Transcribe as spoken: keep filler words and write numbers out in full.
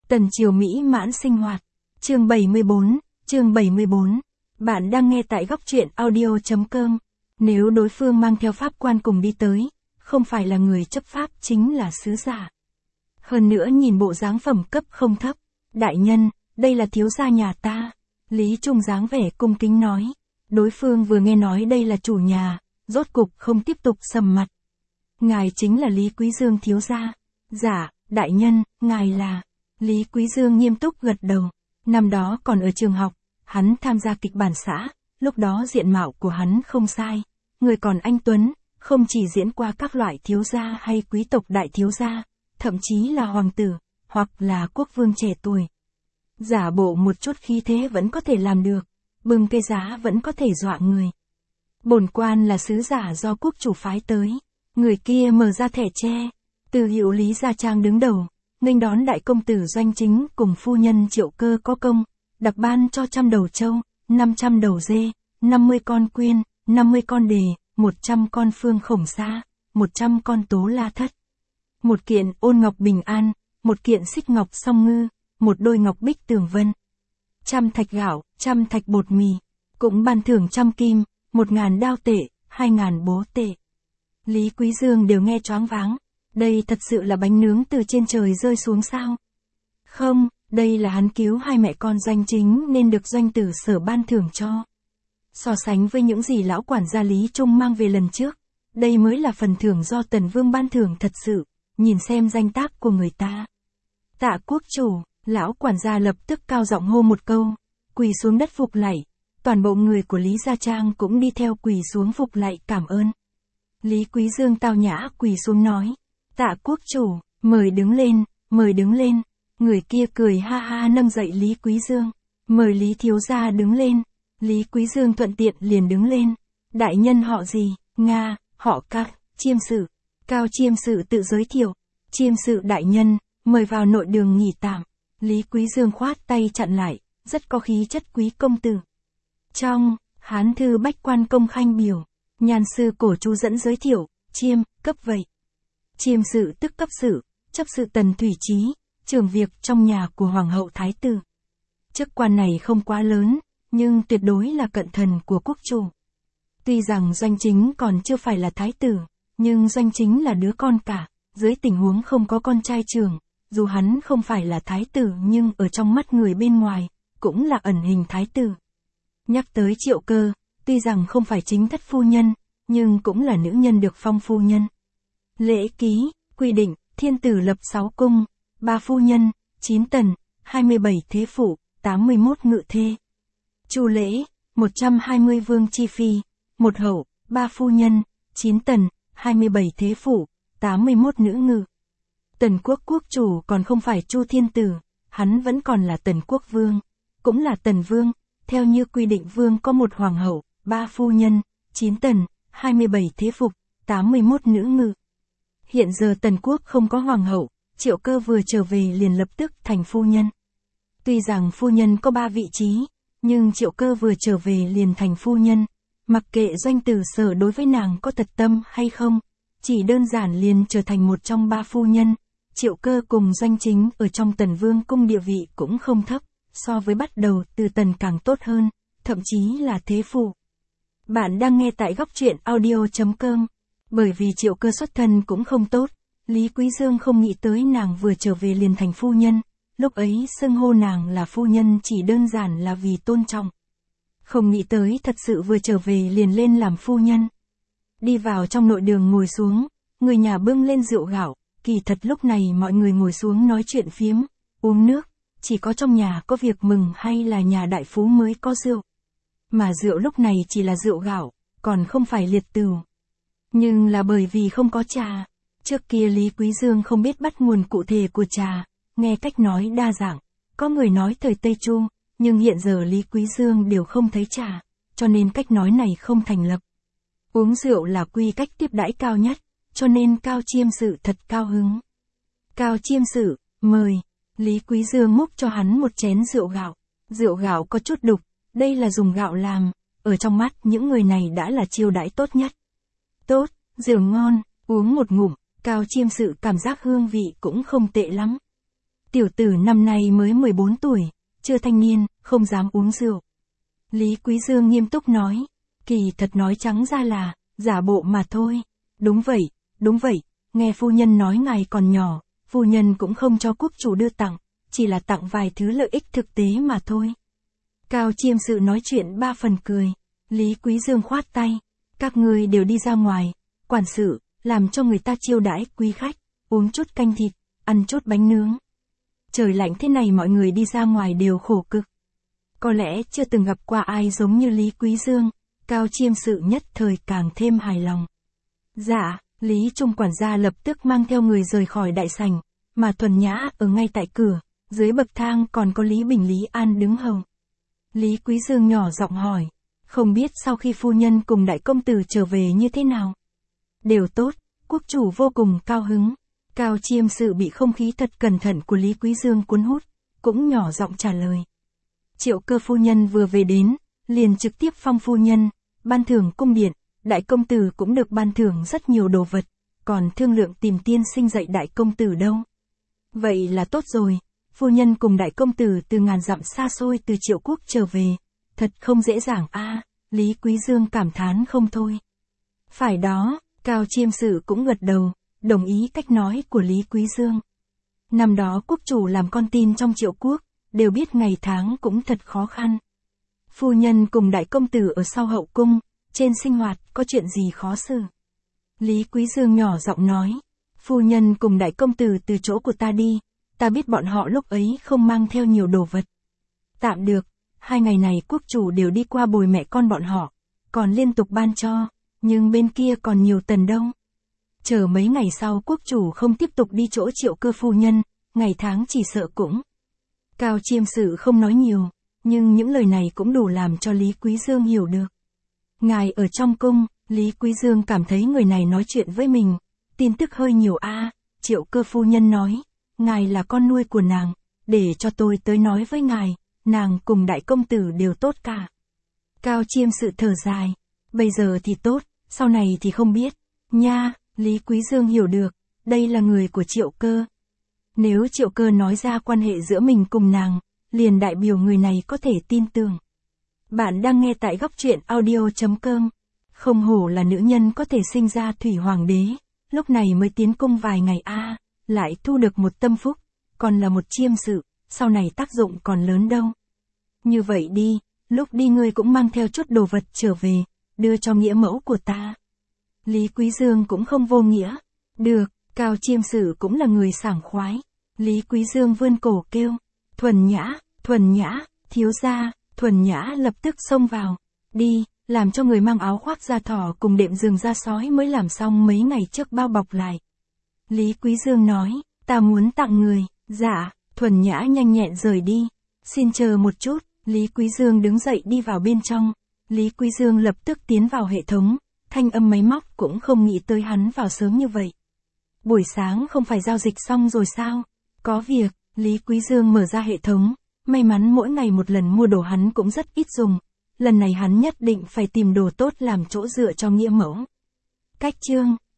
Tần triều mỹ mãn sinh hoạt. Chương bảy mươi bốn, chương bảy mươi bốn. Bạn đang nghe tại góc truyện audio chấm com. Nếu đối phương mang theo pháp quan cùng đi tới, không phải là người chấp pháp chính là sứ giả. Hơn nữa nhìn bộ dáng phẩm cấp không thấp. Đại nhân, đây là thiếu gia nhà ta. Lý Trung dáng vẻ cung kính nói. Đối phương vừa nghe nói đây là chủ nhà, rốt cục không tiếp tục sầm mặt. Ngài chính là Lý Quý Dương thiếu gia. Dạ, đại nhân, ngài là... Lý Quý Dương nghiêm túc gật đầu. Năm đó còn ở trường học, hắn tham gia kịch bản xã, lúc đó diện mạo của hắn không sai. Người còn anh tuấn, không chỉ diễn qua các loại thiếu gia hay quý tộc đại thiếu gia, thậm chí là hoàng tử, hoặc là quốc vương trẻ tuổi. Giả bộ một chút khí thế vẫn có thể làm được, bưng cây giá vẫn có thể dọa người. Bổn quan là sứ giả do quốc chủ phái tới. Người kia mở ra thẻ tre, từ hiệu Lý Gia Trang đứng đầu, nghênh đón đại công tử Doanh Chính cùng phu nhân Triệu Cơ có công, đặc ban cho trăm đầu trâu, năm trăm đầu dê, năm mươi con quyên, năm mươi con đề, một trăm con phương khổng sa, một trăm con tố la thất. Một kiện ôn ngọc bình an, một kiện xích ngọc song ngư, một đôi ngọc bích tường vân. Trăm thạch gạo, trăm thạch bột mì, cũng ban thưởng trăm kim, một ngàn đao tệ, hai ngàn bố tệ. Lý Quý Dương đều nghe choáng váng. Đây thật sự là bánh nướng từ trên trời rơi xuống sao? Không, đây là hắn cứu hai mẹ con Doanh Chính nên được doanh tử Sở ban thưởng cho. So sánh với những gì lão quản gia Lý Trung mang về lần trước, đây mới là phần thưởng do Tần Vương ban thưởng thật sự, nhìn xem danh tác của người ta. Tạ quốc chủ, lão quản gia lập tức cao giọng hô một câu, quỳ xuống đất phục lạy, toàn bộ người của Lý Gia Trang cũng đi theo quỳ xuống phục lạy cảm ơn. Lý Quý Dương tao nhã quỳ xuống nói, tạ quốc chủ, mời đứng lên, mời đứng lên. Người kia cười ha ha nâng dậy Lý Quý Dương, mời Lý thiếu gia đứng lên. Lý Quý Dương thuận tiện liền đứng lên. Đại nhân họ gì? Nga, họ Các, Chiêm sự. Cao Chiêm sự tự giới thiệu. Chiêm sự đại nhân, mời vào nội đường nghỉ tạm. Lý Quý Dương khoát tay chặn lại, rất có khí chất quý công tử. Trong Hán thư Bách Quan Công Khanh biểu, Nhan sư cổ chú dẫn giới thiệu, Chiêm, cấp vậy. Chiêm sự tức cấp sự, chấp sự Tần Thủy Chí, trưởng việc trong nhà của Hoàng hậu Thái tử. Chức quan này không quá lớn, nhưng tuyệt đối là cận thần của quốc chủ. Tuy rằng Doanh Chính còn chưa phải là Thái tử, nhưng Doanh Chính là đứa con cả, dưới tình huống không có con trai trưởng, dù hắn không phải là Thái tử nhưng ở trong mắt người bên ngoài, cũng là ẩn hình Thái tử. Nhắc tới Triệu Cơ, tuy rằng không phải chính thất phu nhân, nhưng cũng là nữ nhân được phong phu nhân. Lễ ký, quy định, thiên tử lập sáu cung, ba phu nhân, chín tần, hai mươi bảy thế phụ, tám mươi mốt ngự thê. Chu lễ, một trăm hai mươi vương chi phi, một hậu, ba phu nhân, chín tần, hai mươi bảy thế phụ, tám mươi mốt nữ ngự. Tần quốc quốc chủ còn không phải Chu thiên tử, hắn vẫn còn là Tần quốc vương, cũng là Tần vương, theo như quy định vương có một hoàng hậu, ba phu nhân, chín tần, hai mươi bảy thế phục, tám mươi mốt nữ ngự. Hiện giờ Tần quốc không có hoàng hậu, Triệu Cơ vừa trở về liền lập tức thành phu nhân. Tuy rằng phu nhân có ba vị trí, nhưng Triệu Cơ vừa trở về liền thành phu nhân, mặc kệ doanh tử Sở đối với nàng có thật tâm hay không, chỉ đơn giản liền trở thành một trong ba phu nhân. Triệu Cơ cùng Doanh Chính ở trong Tần Vương cung địa vị cũng không thấp, so với bắt đầu từ Tần càng tốt hơn, thậm chí là thế phụ. Bạn đang nghe tại góc truyện audio chấm com. Bởi vì Triệu Cơ xuất thân cũng không tốt, Lý Quý Dương không nghĩ tới nàng vừa trở về liền thành phu nhân, lúc ấy xưng hô nàng là phu nhân chỉ đơn giản là vì tôn trọng. Không nghĩ tới thật sự vừa trở về liền lên làm phu nhân. Đi vào trong nội đường ngồi xuống, người nhà bưng lên rượu gạo, kỳ thật lúc này mọi người ngồi xuống nói chuyện phiếm, uống nước, chỉ có trong nhà có việc mừng hay là nhà đại phú mới có rượu. Mà rượu lúc này chỉ là rượu gạo, còn không phải liệt tửu. Nhưng là bởi vì không có trà. Trước kia Lý Quý Dương không biết bắt nguồn cụ thể của trà, nghe cách nói đa dạng, có người nói thời Tây Chu, nhưng hiện giờ Lý Quý Dương đều không thấy trà, cho nên cách nói này không thành lập. Uống rượu là quy cách tiếp đãi cao nhất, cho nên Cao Chiêm sự thật cao hứng. Cao Chiêm sự, mời. Lý Quý Dương múc cho hắn một chén rượu gạo. Rượu gạo có chút đục, đây là dùng gạo làm, ở trong mắt những người này đã là chiêu đãi tốt nhất. Tốt, rượu ngon, uống một ngụm, Cao Chiêm sự cảm giác hương vị cũng không tệ lắm. Tiểu tử năm nay mới mười bốn tuổi, chưa thanh niên, không dám uống rượu. Lý Quý Dương nghiêm túc nói, kỳ thật nói trắng ra là, giả bộ mà thôi. Đúng vậy, đúng vậy, nghe phu nhân nói ngài còn nhỏ, phu nhân cũng không cho quốc chủ đưa tặng, chỉ là tặng vài thứ lợi ích thực tế mà thôi. Cao Chiêm Sự nói chuyện ba phần cười, Lý Quý Dương khoát tay, các ngươi đều đi ra ngoài, quản sự, làm cho người ta chiêu đãi quý khách, uống chút canh thịt, ăn chút bánh nướng. Trời lạnh thế này mọi người đi ra ngoài đều khổ cực. Có lẽ chưa từng gặp qua ai giống như Lý Quý Dương, Cao Chiêm Sự nhất thời càng thêm hài lòng. Dạ, Lý Trung quản gia lập tức mang theo người rời khỏi đại sảnh, mà Thuần Nhã ở ngay tại cửa, dưới bậc thang còn có Lý Bình Lý An đứng hầu. Lý Quý Dương nhỏ giọng hỏi, không biết sau khi phu nhân cùng đại công tử trở về như thế nào? Đều tốt, quốc chủ vô cùng cao hứng. Cao Chiêm Sự bị không khí thật cẩn thận của Lý Quý Dương cuốn hút, cũng nhỏ giọng trả lời. Triệu Cơ phu nhân vừa về đến, liền trực tiếp phong phu nhân, ban thưởng cung điện, đại công tử cũng được ban thưởng rất nhiều đồ vật, còn thương lượng tìm tiên sinh dạy đại công tử đâu. Vậy là tốt rồi, phu nhân cùng đại công tử từ ngàn dặm xa xôi từ Triệu Quốc trở về, thật không dễ dàng a. Lý Quý Dương cảm thán không thôi. Phải đó, Cao Chiêm Sự cũng gật đầu, đồng ý cách nói của Lý Quý Dương. Năm đó quốc chủ làm con tin trong Triệu Quốc, đều biết ngày tháng cũng thật khó khăn. Phu nhân cùng đại công tử ở sau hậu cung, trên sinh hoạt có chuyện gì khó xử? Lý Quý Dương nhỏ giọng nói, phu nhân cùng đại công tử từ chỗ của ta đi, ta biết bọn họ lúc ấy không mang theo nhiều đồ vật. Tạm được, hai ngày này quốc chủ đều đi qua bồi mẹ con bọn họ, còn liên tục ban cho, nhưng bên kia còn nhiều tần đâu. Chờ mấy ngày sau quốc chủ không tiếp tục đi chỗ Triệu Cơ phu nhân, ngày tháng chỉ sợ cũng. Cao Chiêm Sự không nói nhiều, nhưng những lời này cũng đủ làm cho Lý Quý Dương hiểu được. Ngài ở trong cung, Lý Quý Dương cảm thấy người này nói chuyện với mình, tin tức hơi nhiều a. Triệu Cơ phu nhân nói, ngài là con nuôi của nàng, để cho tôi tới nói với ngài, nàng cùng đại công tử đều tốt cả. Cao Chiêm Sự thở dài, bây giờ thì tốt, sau này thì không biết. Nha, Lý Quý Dương hiểu được, đây là người của Triệu Cơ. Nếu Triệu Cơ nói ra quan hệ giữa mình cùng nàng, liền đại biểu người này có thể tin tưởng. Bạn đang nghe tại góc truyện audio chấm com. Không hổ là nữ nhân có thể sinh ra thủy hoàng đế, lúc này mới tiến cung vài ngày a, lại thu được một tâm phúc, còn là một chiêm sự, sau này tác dụng còn lớn đâu. Như vậy đi, lúc đi ngươi cũng mang theo chút đồ vật trở về, đưa cho nghĩa mẫu của ta. Lý Quý Dương cũng không vô nghĩa. Được, Cao Chiêm Sự cũng là người sảng khoái. Lý Quý Dương vươn cổ kêu, Thuần Nhã, Thuần Nhã, thiếu gia. Thuần Nhã lập tức xông vào, đi, làm cho người mang áo khoác da thỏ cùng đệm giường da sói mới làm xong mấy ngày trước bao bọc lại. Lý Quý Dương nói, ta muốn tặng người. Dạ. Thuần Nhã nhanh nhẹn rời đi. Xin chờ một chút. Lý Quý Dương đứng dậy đi vào bên trong. Lý Quý Dương lập tức tiến vào hệ thống, thanh âm máy móc cũng không nghĩ tới hắn vào sớm như vậy. Buổi sáng không phải giao dịch xong rồi sao? Có việc. Lý Quý Dương mở ra hệ thống, may mắn mỗi ngày một lần mua đồ hắn cũng rất ít dùng, lần này hắn nhất định phải tìm đồ tốt làm chỗ dựa cho nghĩa mẫu. Cách chương